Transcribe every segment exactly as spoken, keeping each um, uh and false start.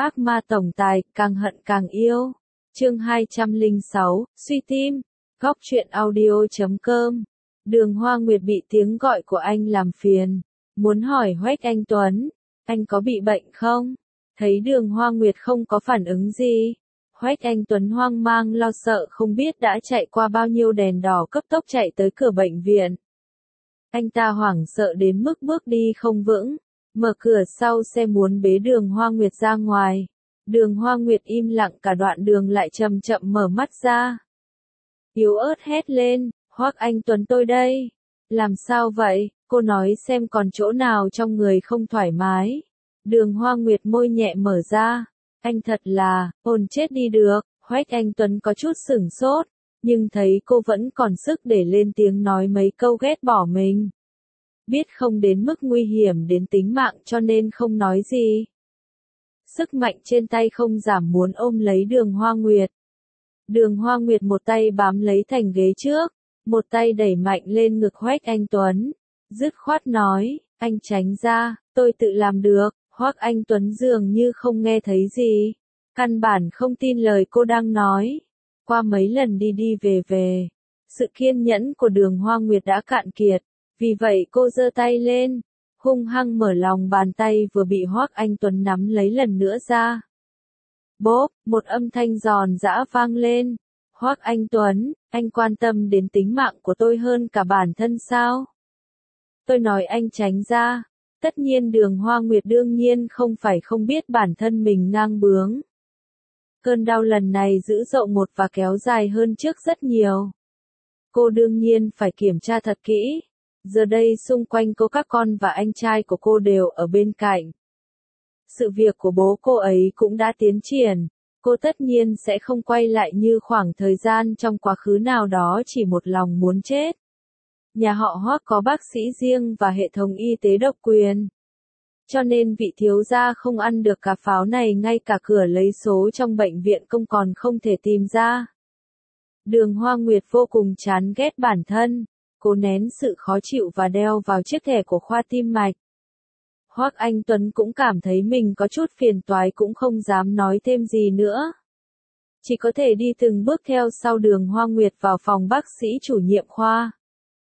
Ác ma tổng tài, càng hận càng yêu. Chương hai trăm lẻ sáu, suy tim. Góc truyện audio chấm com. Đường Hoa Nguyệt bị tiếng gọi của anh làm phiền. Muốn hỏi Hoách Anh Tuấn, anh có bị bệnh không? Thấy Đường Hoa Nguyệt không có phản ứng gì. Hoách Anh Tuấn hoang mang lo sợ không biết đã chạy qua bao nhiêu đèn đỏ cấp tốc chạy tới cửa bệnh viện. Anh ta hoảng sợ đến mức bước đi không vững. Mở cửa sau xe muốn bế Đường Hoa Nguyệt ra ngoài. Đường Hoa Nguyệt im lặng cả đoạn đường lại chậm chậm mở mắt ra. Yếu ớt hét lên, Hoắc Anh Tuấn tôi đây. Làm sao vậy, cô nói xem còn chỗ nào trong người không thoải mái. Đường Hoa Nguyệt môi nhẹ mở ra. Anh thật là, ôn chết đi được. Hoắc Anh Tuấn có chút sửng sốt, nhưng thấy cô vẫn còn sức để lên tiếng nói mấy câu ghét bỏ mình. Biết không đến mức nguy hiểm đến tính mạng cho nên không nói gì. Sức mạnh trên tay không giảm muốn ôm lấy Đường Hoa Nguyệt. Đường Hoa Nguyệt một tay bám lấy thành ghế trước, một tay đẩy mạnh lên ngực Hoắc Anh Tuấn. Dứt khoát nói, anh tránh ra, tôi tự làm được. Hoắc Anh Tuấn dường như không nghe thấy gì. Căn bản không tin lời cô đang nói. Qua mấy lần đi đi về về, sự kiên nhẫn của Đường Hoa Nguyệt đã cạn kiệt. Vì vậy cô giơ tay lên, hung hăng mở lòng bàn tay vừa bị Hoắc Anh Tuấn nắm lấy lần nữa ra. Bốp, một âm thanh giòn giã vang lên. Hoắc Anh Tuấn, anh quan tâm đến tính mạng của tôi hơn cả bản thân sao? Tôi nói anh tránh ra. Tất nhiên Đường Hoa Nguyệt đương nhiên không phải không biết bản thân mình ngang bướng. Cơn đau lần này dữ dội một và kéo dài hơn trước rất nhiều. Cô đương nhiên phải kiểm tra thật kỹ. Giờ đây xung quanh cô các con và anh trai của cô đều ở bên cạnh. Sự việc của bố cô ấy cũng đã tiến triển. Cô tất nhiên sẽ không quay lại như khoảng thời gian trong quá khứ nào đó chỉ một lòng muốn chết. Nhà họ Hoắc có bác sĩ riêng và hệ thống y tế độc quyền. Cho nên vị thiếu gia không ăn được cà pháo này, ngay cả cửa lấy số trong bệnh viện công còn không thể tìm ra. Đường Hoa Nguyệt vô cùng chán ghét bản thân. Cô nén sự khó chịu và đeo vào chiếc thẻ của khoa tim mạch. Hoắc Anh Tuấn cũng cảm thấy mình có chút phiền toái cũng không dám nói thêm gì nữa. Chỉ có thể đi từng bước theo sau Đường Hoa Nguyệt vào phòng bác sĩ chủ nhiệm khoa.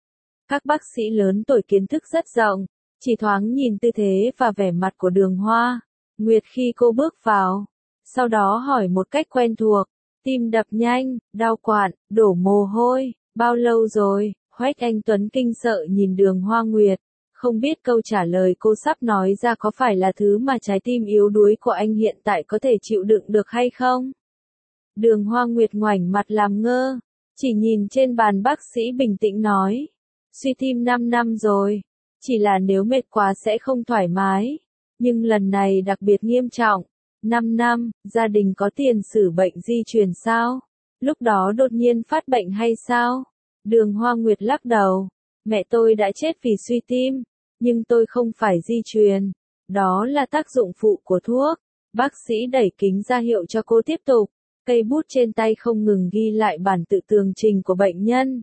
Các bác sĩ lớn tuổi kiến thức rất rộng, chỉ thoáng nhìn tư thế và vẻ mặt của Đường Hoa Nguyệt khi cô bước vào. Sau đó hỏi một cách quen thuộc, tim đập nhanh, đau quặn, đổ mồ hôi, bao lâu rồi? Hoắc Anh Tuấn kinh sợ nhìn Đường Hoa Nguyệt, không biết câu trả lời cô sắp nói ra có phải là thứ mà trái tim yếu đuối của anh hiện tại có thể chịu đựng được hay không. Đường Hoa Nguyệt ngoảnh mặt làm ngơ, chỉ nhìn trên bàn bác sĩ bình tĩnh nói, suy tim năm năm rồi, chỉ là nếu mệt quá sẽ không thoải mái, nhưng lần này đặc biệt nghiêm trọng. năm năm, gia đình có tiền sử bệnh di truyền sao? Lúc đó đột nhiên phát bệnh hay sao? Đường Hoa Nguyệt lắc đầu, mẹ tôi đã chết vì suy tim, nhưng tôi không phải di truyền, đó là tác dụng phụ của thuốc. Bác sĩ đẩy kính ra hiệu cho cô tiếp tục, cây bút trên tay không ngừng ghi lại bản tự tường trình của bệnh nhân.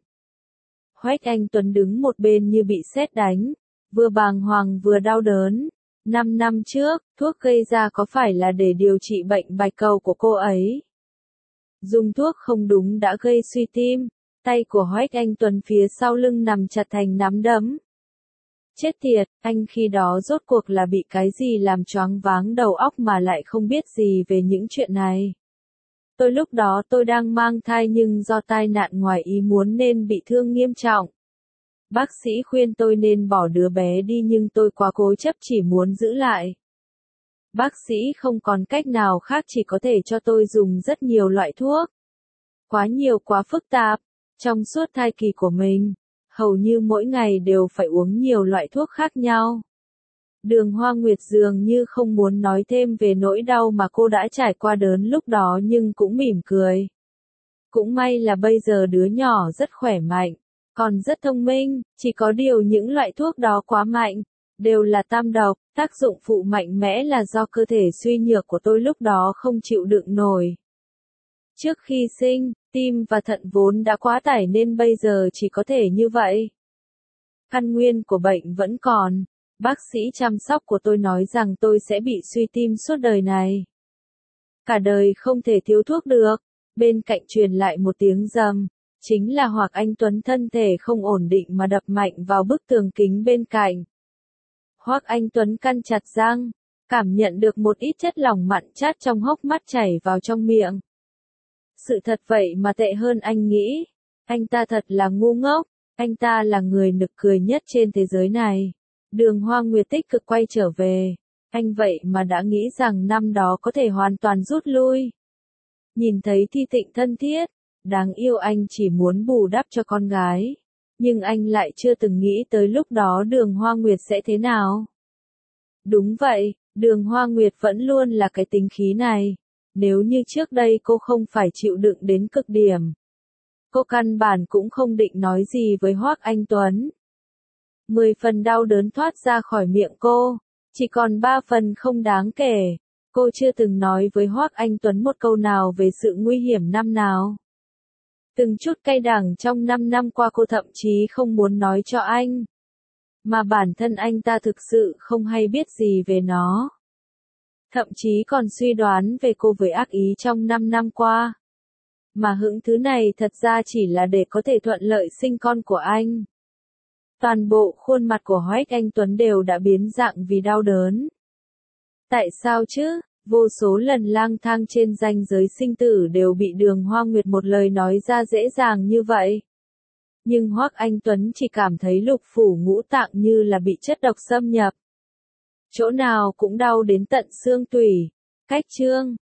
Hoắc Anh Tuấn đứng một bên như bị sét đánh, vừa bàng hoàng vừa đau đớn. Năm năm trước, thuốc gây ra có phải là để điều trị bệnh bạch cầu của cô ấy? Dùng thuốc không đúng đã gây suy tim. Tay của Hoắc Anh Tuấn phía sau lưng nằm chặt thành nắm đấm. Chết tiệt, anh khi đó rốt cuộc là bị cái gì làm choáng váng đầu óc mà lại không biết gì về những chuyện này. Tôi lúc đó tôi đang mang thai nhưng do tai nạn ngoài ý muốn nên bị thương nghiêm trọng. Bác sĩ khuyên tôi nên bỏ đứa bé đi nhưng tôi quá cố chấp chỉ muốn giữ lại. Bác sĩ không còn cách nào khác chỉ có thể cho tôi dùng rất nhiều loại thuốc. Quá nhiều quá phức tạp. Trong suốt thai kỳ của mình, hầu như mỗi ngày đều phải uống nhiều loại thuốc khác nhau. Đường Hoa Nguyệt dường như không muốn nói thêm về nỗi đau mà cô đã trải qua đớn lúc đó nhưng cũng mỉm cười. Cũng may là bây giờ đứa nhỏ rất khỏe mạnh, còn rất thông minh, chỉ có điều những loại thuốc đó quá mạnh, đều là tam độc, tác dụng phụ mạnh mẽ là do cơ thể suy nhược của tôi lúc đó không chịu đựng nổi. Trước khi sinh, tim và thận vốn đã quá tải nên bây giờ chỉ có thể như vậy. Căn nguyên của bệnh vẫn còn. Bác sĩ chăm sóc của tôi nói rằng tôi sẽ bị suy tim suốt đời này. Cả đời không thể thiếu thuốc được. Bên cạnh truyền lại một tiếng rầm. Chính là Hoắc Anh Tuấn thân thể không ổn định mà đập mạnh vào bức tường kính bên cạnh. Hoắc Anh Tuấn căn chặt răng, cảm nhận được một ít chất lỏng mặn chát trong hốc mắt chảy vào trong miệng. Sự thật vậy mà tệ hơn anh nghĩ. Anh ta thật là ngu ngốc, anh ta là người nực cười nhất trên thế giới này. Đường Hoa Nguyệt tích cực quay trở về, anh vậy mà đã nghĩ rằng năm đó có thể hoàn toàn rút lui. Nhìn thấy Thi Tịnh thân thiết, đáng yêu, anh chỉ muốn bù đắp cho con gái. Nhưng anh lại chưa từng nghĩ tới lúc đó Đường Hoa Nguyệt sẽ thế nào. Đúng vậy, Đường Hoa Nguyệt vẫn luôn là cái tính khí này. Nếu như trước đây cô không phải chịu đựng đến cực điểm, cô căn bản cũng không định nói gì với Hoắc Anh Tuấn. Mười phần đau đớn thoát ra khỏi miệng cô, chỉ còn ba phần không đáng kể. Cô chưa từng nói với Hoắc Anh Tuấn một câu nào về sự nguy hiểm năm nào. Từng chút cay đắng trong năm năm qua cô thậm chí không muốn nói cho anh. Mà bản thân anh ta thực sự không hay biết gì về nó. Thậm chí còn suy đoán về cô với ác ý trong năm năm qua. Mà hững thứ này thật ra chỉ là để có thể thuận lợi sinh con của anh. Toàn bộ khuôn mặt của Hoắc Anh Tuấn đều đã biến dạng vì đau đớn. Tại sao chứ? Vô số lần lang thang trên ranh giới sinh tử đều bị Đường Hoa Nguyệt một lời nói ra dễ dàng như vậy. Nhưng Hoắc Anh Tuấn chỉ cảm thấy lục phủ ngũ tạng như là bị chất độc xâm nhập. Chỗ nào cũng đau đến tận xương tủy. Cách chương